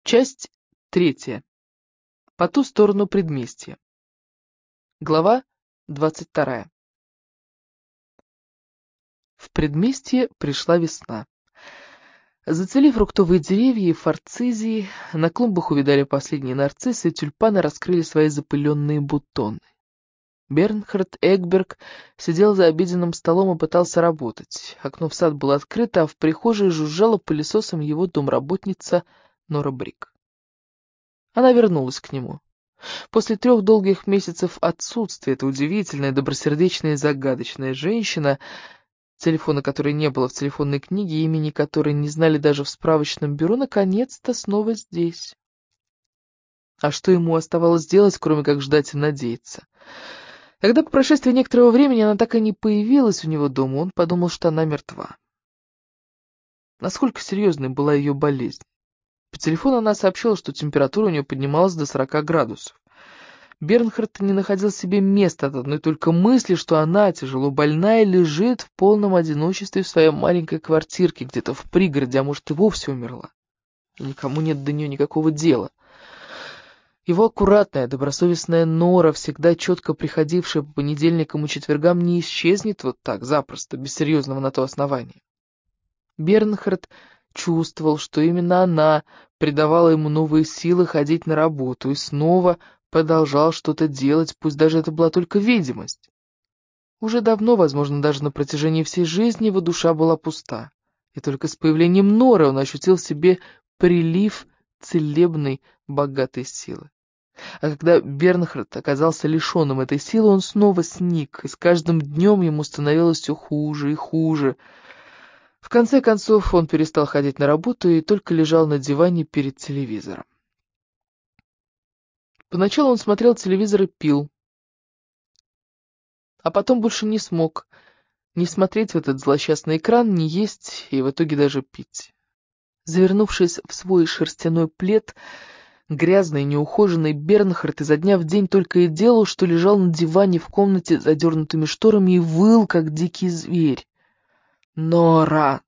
Часть 3. По ту сторону предместья. Глава 22. В предместье пришла весна. Зацвели фруктовые деревья и форцизии, на клумбах увидали последние нарциссы, и тюльпаны раскрыли свои запыленные бутоны. Бернхард Эгберг сидел за обеденным столом и пытался работать. Окно в сад было открыто, а в прихожей жужжала пылесосом его домработница Нора Брик. Она вернулась к нему. После 3 долгих месяцев отсутствия эта удивительная, добросердечная и загадочная женщина, телефона которой не было в телефонной книге, имени которой не знали даже в справочном бюро, наконец-то снова здесь. А что ему оставалось делать, кроме как ждать и надеяться? Когда по прошествии некоторого времени она так и не появилась у него дома, он подумал, что она мертва. Насколько серьезной была ее болезнь? По телефону она сообщила, что температура у нее поднималась до 40 градусов. Бернхард не находил себе места от одной только мысли, что она, тяжело больная, лежит в полном одиночестве в своей маленькой квартирке где-то в пригороде, а может и вовсе умерла. И никому нет до нее никакого дела. Его аккуратная, добросовестная Нора, всегда четко приходившая по понедельникам и четвергам, не исчезнет вот так, запросто, без серьезного на то основания. Бернхард чувствовал, что именно она придавала ему новые силы ходить на работу, и снова продолжал что-то делать, пусть даже это была только видимость. Уже давно, возможно, даже на протяжении всей жизни его душа была пуста, и только с появлением Норы он ощутил в себе прилив целебной, богатой силы. А когда Бернхард оказался лишенным этой силы, он снова сник, и с каждым днем ему становилось все хуже и хуже. В конце концов, он перестал ходить на работу и только лежал на диване перед телевизором. Поначалу он смотрел телевизор и пил, а потом больше не смог ни смотреть в этот злосчастный экран, ни есть и в итоге даже пить. Завернувшись в свой шерстяной плед, грязный, неухоженный Бернхард изо дня в день только и делал, что лежал на диване в комнате с задернутыми шторами и выл, как дикий зверь. «Нора!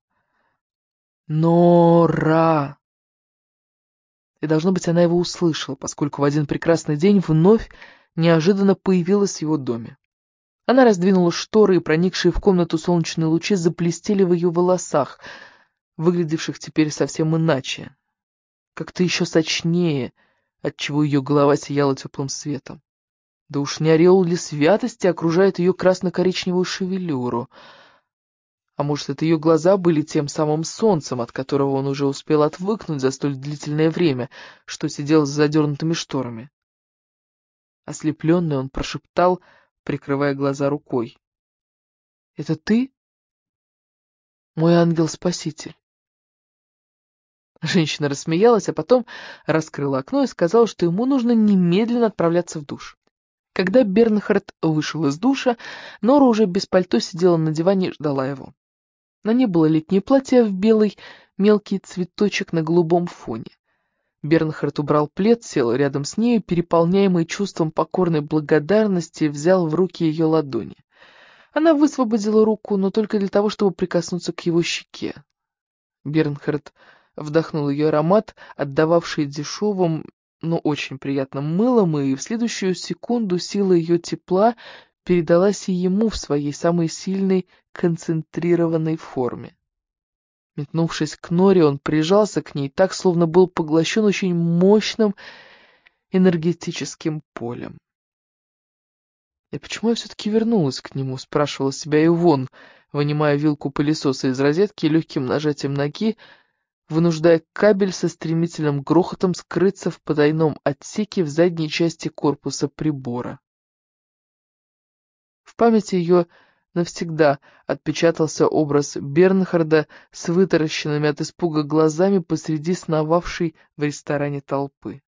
Нора!» И, должно быть, она его услышала, поскольку в один прекрасный день вновь неожиданно появилась в его доме. Она раздвинула шторы, и проникшие в комнату солнечные лучи заблестели в ее волосах, выглядевших теперь совсем иначе, как-то еще сочнее, отчего ее голова сияла теплым светом. Да уж не ореол ли святости окружает ее красно-коричневую шевелюру? А может, это ее глаза были тем самым солнцем, от которого он уже успел отвыкнуть за столь длительное время, что сидел с задернутыми шторами? Ослепленный, он прошептал, прикрывая глаза рукой: «Это ты, мой ангел-спаситель?» Женщина рассмеялась, а потом раскрыла окно и сказала, что ему нужно немедленно отправляться в душ. Когда Бернхард вышел из душа, Нора уже без пальто сидела на диване и ждала его. На ней было летнее платье в белый мелкий цветочек на голубом фоне. Бернхард убрал плед, сел рядом с нею, переполняемый чувством покорной благодарности, взял в руки ее ладони. Она высвободила руку, но только для того, чтобы прикоснуться к его щеке. Бернхард вдохнул ее аромат, отдававший дешевым, но очень приятным мылом, и в следующую секунду сила ее тепла передалась и ему в своей самой сильной концентрированной форме. Метнувшись к Норе, он прижался к ней так, словно был поглощен очень мощным энергетическим полем. «И почему я все-таки вернулась к нему?» — спрашивала себя Ивонн, вынимая вилку пылесоса из розетки и легким нажатием ноги, вынуждая кабель со стремительным грохотом скрыться в потайном отсеке в задней части корпуса прибора. В памяти ее навсегда отпечатался образ Бернхарда с вытаращенными от испуга глазами посреди сновавшей в ресторане толпы.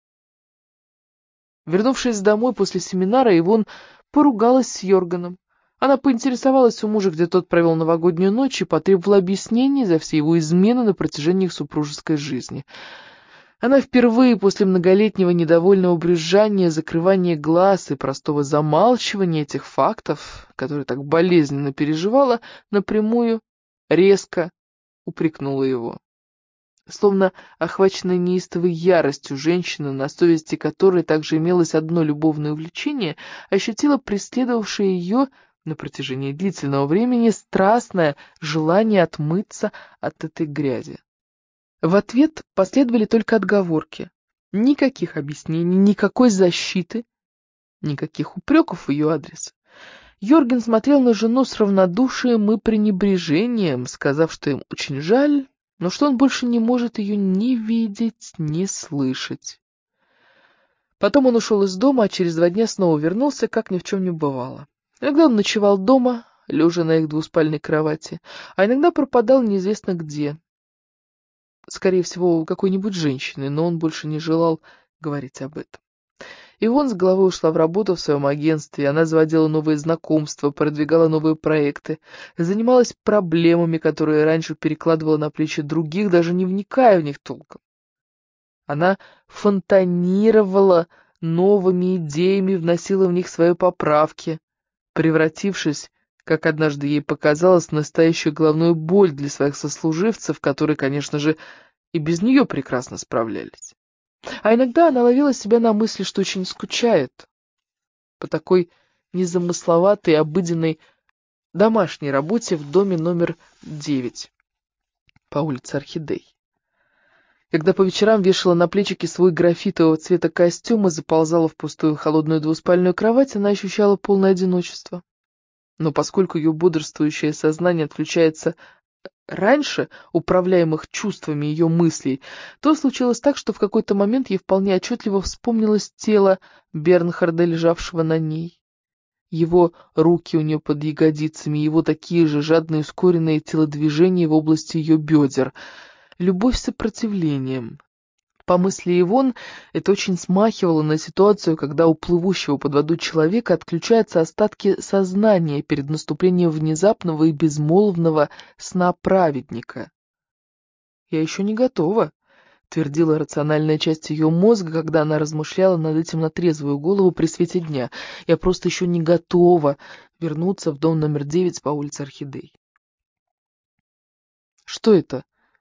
Вернувшись домой после семинара, Ивонн поругалась с Йорганом. Она поинтересовалась у мужа, где тот провел новогоднюю ночь, и потребовала объяснений за все его измены на протяжении их супружеской жизни. Она впервые после многолетнего недовольного брюзжания, закрывания глаз и простого замалчивания этих фактов, которые так болезненно переживала, напрямую, резко упрекнула его. Словно охваченная неистовой яростью женщина, на совести которой также имелось одно любовное увлечение, ощутила преследовавшее ее на протяжении длительного времени страстное желание отмыться от этой грязи. В ответ последовали только отговорки. Никаких объяснений, никакой защиты, никаких упреков в ее адрес. Йорген смотрел на жену с равнодушием и пренебрежением, сказав, что им очень жаль, но что он больше не может ее ни видеть, ни слышать. Потом он ушел из дома, а через 2 дня снова вернулся, как ни в чем не бывало. Иногда он ночевал дома, лежа на их двуспальной кровати, а иногда пропадал неизвестно где. Скорее всего, у какой-нибудь женщины, но он больше не желал говорить об этом. Ивонн с головой ушла в работу в своем агентстве, она заводила новые знакомства, продвигала новые проекты, занималась проблемами, которые раньше перекладывала на плечи других, даже не вникая в них толком. Она фонтанировала новыми идеями, вносила в них свои поправки, превратившись, как однажды ей показалось, в настоящую головную боль для своих сослуживцев, которые, конечно же, и без нее прекрасно справлялись. А иногда она ловила себя на мысли, что очень скучает по такой незамысловатой, обыденной домашней работе в доме номер 9 по улице Орхидей. Когда по вечерам вешала на плечики свой графитового цвета костюм и заползала в пустую холодную двуспальную кровать, она ощущала полное одиночество. Но поскольку ее бодрствующее сознание отключается раньше управляемых чувствами ее мыслей, то случилось так, что в какой-то момент ей вполне отчетливо вспомнилось тело Бернхарда, лежавшего на ней. Его руки у нее под ягодицами, его такие же жадные ускоренные телодвижения в области ее бедер. Любовь с сопротивлением. По мысли Ивонн, это очень смахивало на ситуацию, когда у плывущего под водой человека отключаются остатки сознания перед наступлением внезапного и безмолвного сна праведника. «Я еще не готова», — твердила рациональная часть ее мозга, когда она размышляла над этим на трезвую голову при свете дня. «Я просто еще не готова вернуться в дом номер 9 по улице Орхидей». Что это?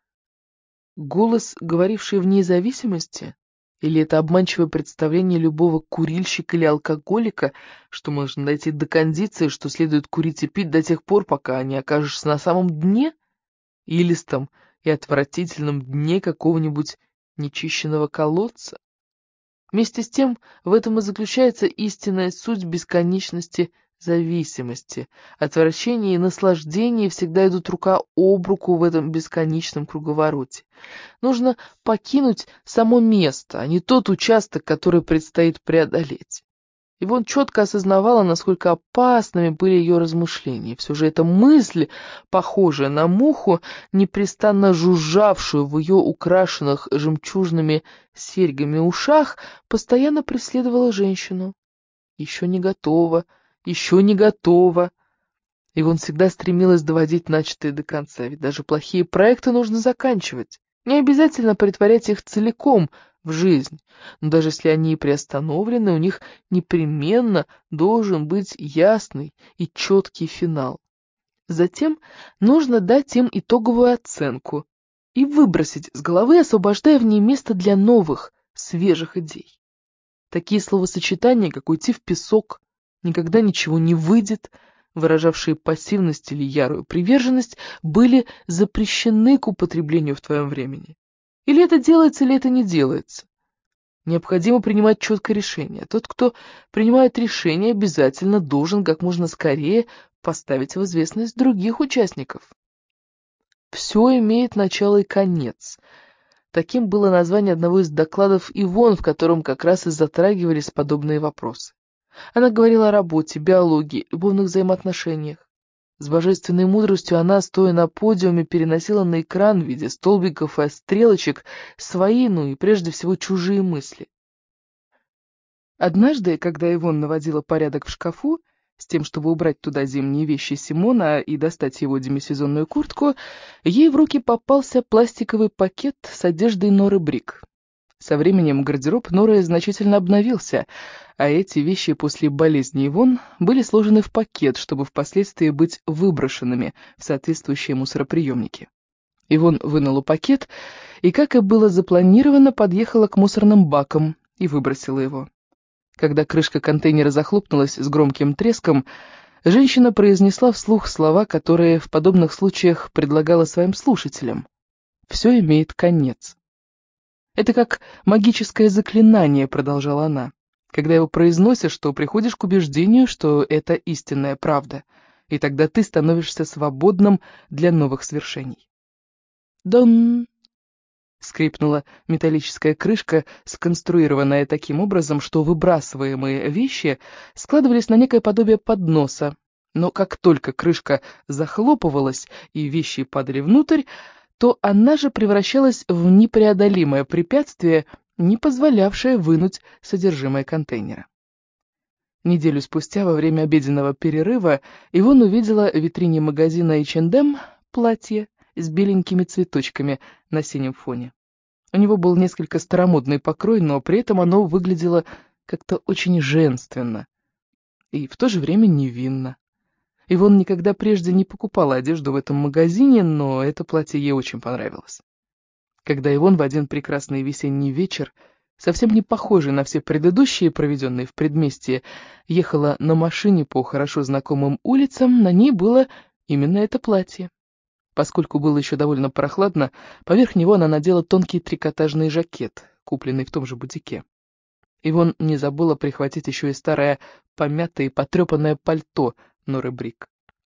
Голос, говоривший в независимости? Или это обманчивое представление любого курильщика или алкоголика, что можно дойти до кондиции, что следует курить и пить до тех пор, пока не окажешься на самом дне, илистом и отвратительном дне какого-нибудь нечищенного колодца? Вместе с тем, в этом и заключается истинная суть бесконечности зависимости. Отвращение и наслаждение всегда идут рука об руку в этом бесконечном круговороте. Нужно покинуть само место, а не тот участок, который предстоит преодолеть. Ивонн четко осознавала, насколько опасными были ее размышления. Все же эта мысль, похожая на муху, непрестанно жужжавшую в ее украшенных жемчужными серьгами ушах, постоянно преследовала женщину. Еще не готова, еще не готова. Ивонн всегда стремилась доводить начатое до конца, ведь даже плохие проекты нужно заканчивать. Не обязательно претворять их целиком в жизнь, но даже если они и приостановлены, у них непременно должен быть ясный и четкий финал. Затем нужно дать им итоговую оценку и выбросить с головы, освобождая в ней место для новых, свежих идей. Такие словосочетания, как «уйти в песок», «никогда ничего не выйдет», выражавшие пассивность или ярую приверженность, были запрещены к употреблению в твоем времени. Или это делается, или это не делается. Необходимо принимать четкое решение. Тот, кто принимает решение, обязательно должен как можно скорее поставить в известность других участников. Все имеет начало и конец. Таким было название одного из докладов Ивонн, в котором как раз и затрагивались подобные вопросы. Она говорила о работе, биологии, любовных взаимоотношениях. С божественной мудростью она, стоя на подиуме, переносила на экран в виде столбиков и стрелочек свои, ну и прежде всего чужие мысли. Однажды, когда Ивонн наводила порядок в шкафу, с тем, чтобы убрать туда зимние вещи Симона и достать его демисезонную куртку, ей в руки попался пластиковый пакет с одеждой Норы Брик. Со временем гардероб Норы значительно обновился, а эти вещи после болезни Ивонн были сложены в пакет, чтобы впоследствии быть выброшенными в соответствующие мусороприемники. Ивон вынула пакет и, как и было запланировано, подъехала к мусорным бакам и выбросила его. Когда крышка контейнера захлопнулась с громким треском, женщина произнесла вслух слова, которые в подобных случаях предлагала своим слушателям. «Все имеет конец». «Это как магическое заклинание», — продолжала она. «Когда его произносишь, то приходишь к убеждению, что это истинная правда, и тогда ты становишься свободным для новых свершений». «Дон!» — скрипнула металлическая крышка, сконструированная таким образом, что выбрасываемые вещи складывались на некое подобие подноса. Но как только крышка захлопывалась и вещи падали внутрь, то она же превращалась в непреодолимое препятствие, не позволявшее вынуть содержимое контейнера. Неделю спустя, во время обеденного перерыва, Ивон увидела в витрине магазина H&M платье с беленькими цветочками на синем фоне. У него был несколько старомодный покрой, но при этом оно выглядело как-то очень женственно и в то же время невинно. Ивон никогда прежде не покупала одежду в этом магазине, но это платье ей очень понравилось. Когда Ивон в один прекрасный весенний вечер, совсем не похожий на все предыдущие, проведенные в предместье, ехала на машине по хорошо знакомым улицам, на ней было именно это платье. Поскольку было еще довольно прохладно, поверх него она надела тонкий трикотажный жакет, купленный в том же бутике. Ивон не забыла прихватить еще и старое помятое и потрепанное пальто Норы Брик.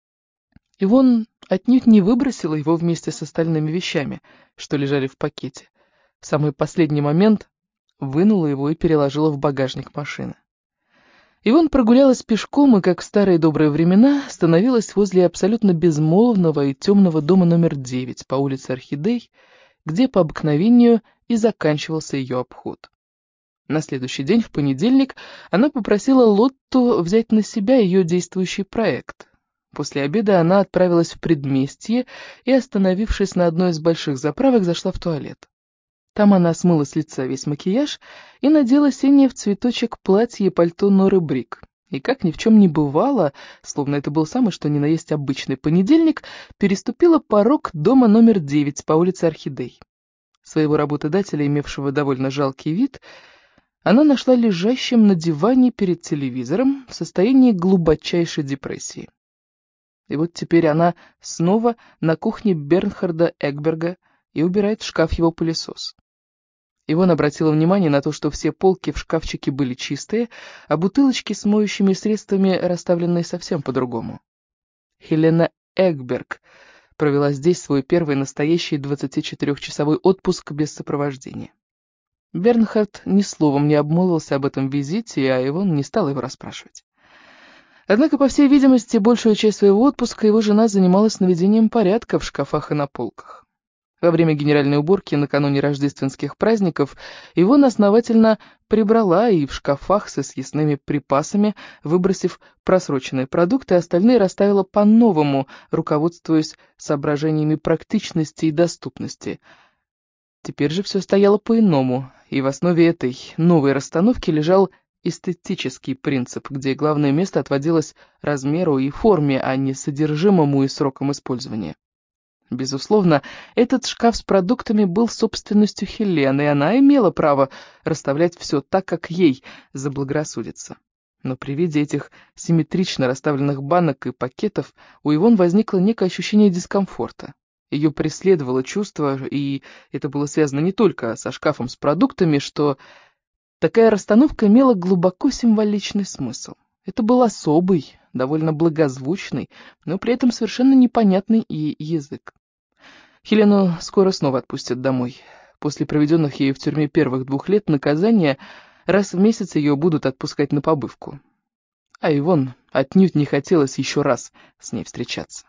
Ивон отнюдь не выбросила его вместе с остальными вещами, что лежали в пакете. В самый последний момент вынула его и переложила в багажник машины. Ивон прогулялась пешком и, как в старые добрые времена, становилась возле абсолютно безмолвного и темного дома номер 9 по улице Орхидей, где по обыкновению и заканчивался ее обход. На следующий день, в понедельник, она попросила Лотту взять на себя ее действующий проект. После обеда она отправилась в предместье и, остановившись на одной из больших заправок, зашла в туалет. Там она смыла с лица весь макияж и надела синее в цветочек платье и пальто Норы Брик. И как ни в чем не бывало, словно это был самый что ни на есть обычный понедельник, переступила порог дома номер 9 по улице Орхидей. Своего работодателя, имевшего довольно жалкий вид, она нашла лежащим на диване перед телевизором в состоянии глубочайшей депрессии. И вот теперь она снова на кухне Бернхарда Эгберга и убирает в шкаф его пылесос. Ивон обратила внимание на то, что все полки в шкафчике были чистые, а бутылочки с моющими средствами расставлены совсем по-другому. Хелена Эгберг провела здесь свой первый настоящий 24-часовой отпуск без сопровождения. Бернхард ни словом не обмолвился об этом визите, а Ивон не стала его расспрашивать. Однако, по всей видимости, большую часть своего отпуска его жена занималась наведением порядка в шкафах и на полках. Во время генеральной уборки накануне рождественских праздников Ивон основательно прибрала и в шкафах со съестными припасами, выбросив просроченные продукты, остальные расставила по-новому, руководствуясь соображениями практичности и доступности. Теперь же все стояло по-иному, и в основе этой новой расстановки лежал эстетический принцип, где главное место отводилось размеру и форме, а не содержимому и срокам использования. Безусловно, этот шкаф с продуктами был собственностью Хелены, и она имела право расставлять все так, как ей заблагорассудится. Но при виде этих симметрично расставленных банок и пакетов у Ивон возникло некое ощущение дискомфорта. Ее преследовало чувство, и это было связано не только со шкафом с продуктами, что такая расстановка имела глубоко символичный смысл. Это был особый, довольно благозвучный, но при этом совершенно непонятный и язык. Хелену скоро снова отпустят домой. После проведенных ею в тюрьме первых 2 лет наказания раз в месяц ее будут отпускать на побывку. А Ивон отнюдь не хотелось еще раз с ней встречаться.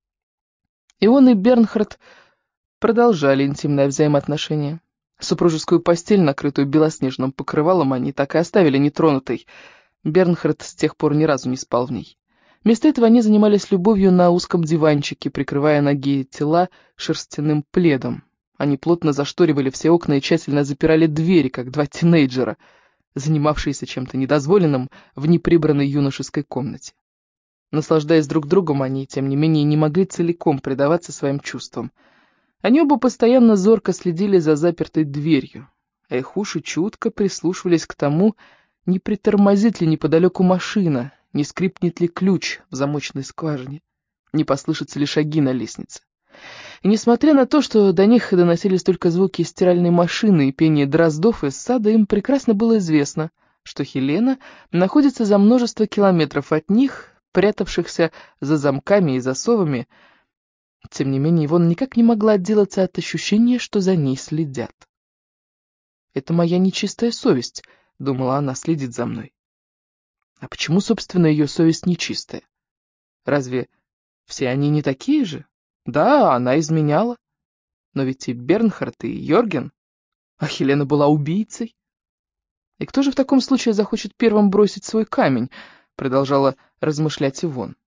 Ивон и Бернхард продолжали интимное взаимоотношение. Супружескую постель, накрытую белоснежным покрывалом, они так и оставили нетронутой. Бернхард с тех пор ни разу не спал в ней. Вместо этого они занимались любовью на узком диванчике, прикрывая ноги и тела шерстяным пледом. Они плотно зашторивали все окна и тщательно запирали двери, как 2 тинейджера, занимавшиеся чем-то недозволенным в неприбранной юношеской комнате. Наслаждаясь друг другом, они, тем не менее, не могли целиком предаваться своим чувствам. Они оба постоянно зорко следили за запертой дверью, а их уши чутко прислушивались к тому, не притормозит ли неподалеку машина, не скрипнет ли ключ в замочной скважине, не послышатся ли шаги на лестнице. И несмотря на то, что до них доносились только звуки стиральной машины и пение дроздов из сада, им прекрасно было известно, что Хелена находится за множество километров от них, прятавшихся за замками и засовами. Тем не менее, Ивонна никак не могла отделаться от ощущения, что за ней следят. «Это моя нечистая совесть», — думала она, — «следит за мной». А почему, собственно, ее совесть нечистая? Разве все они не такие же? Да, она изменяла. Но ведь и Бернхард, и Йорген, а Хелена была убийцей. И кто же в таком случае захочет первым бросить свой камень, продолжала размышлять Ивонна.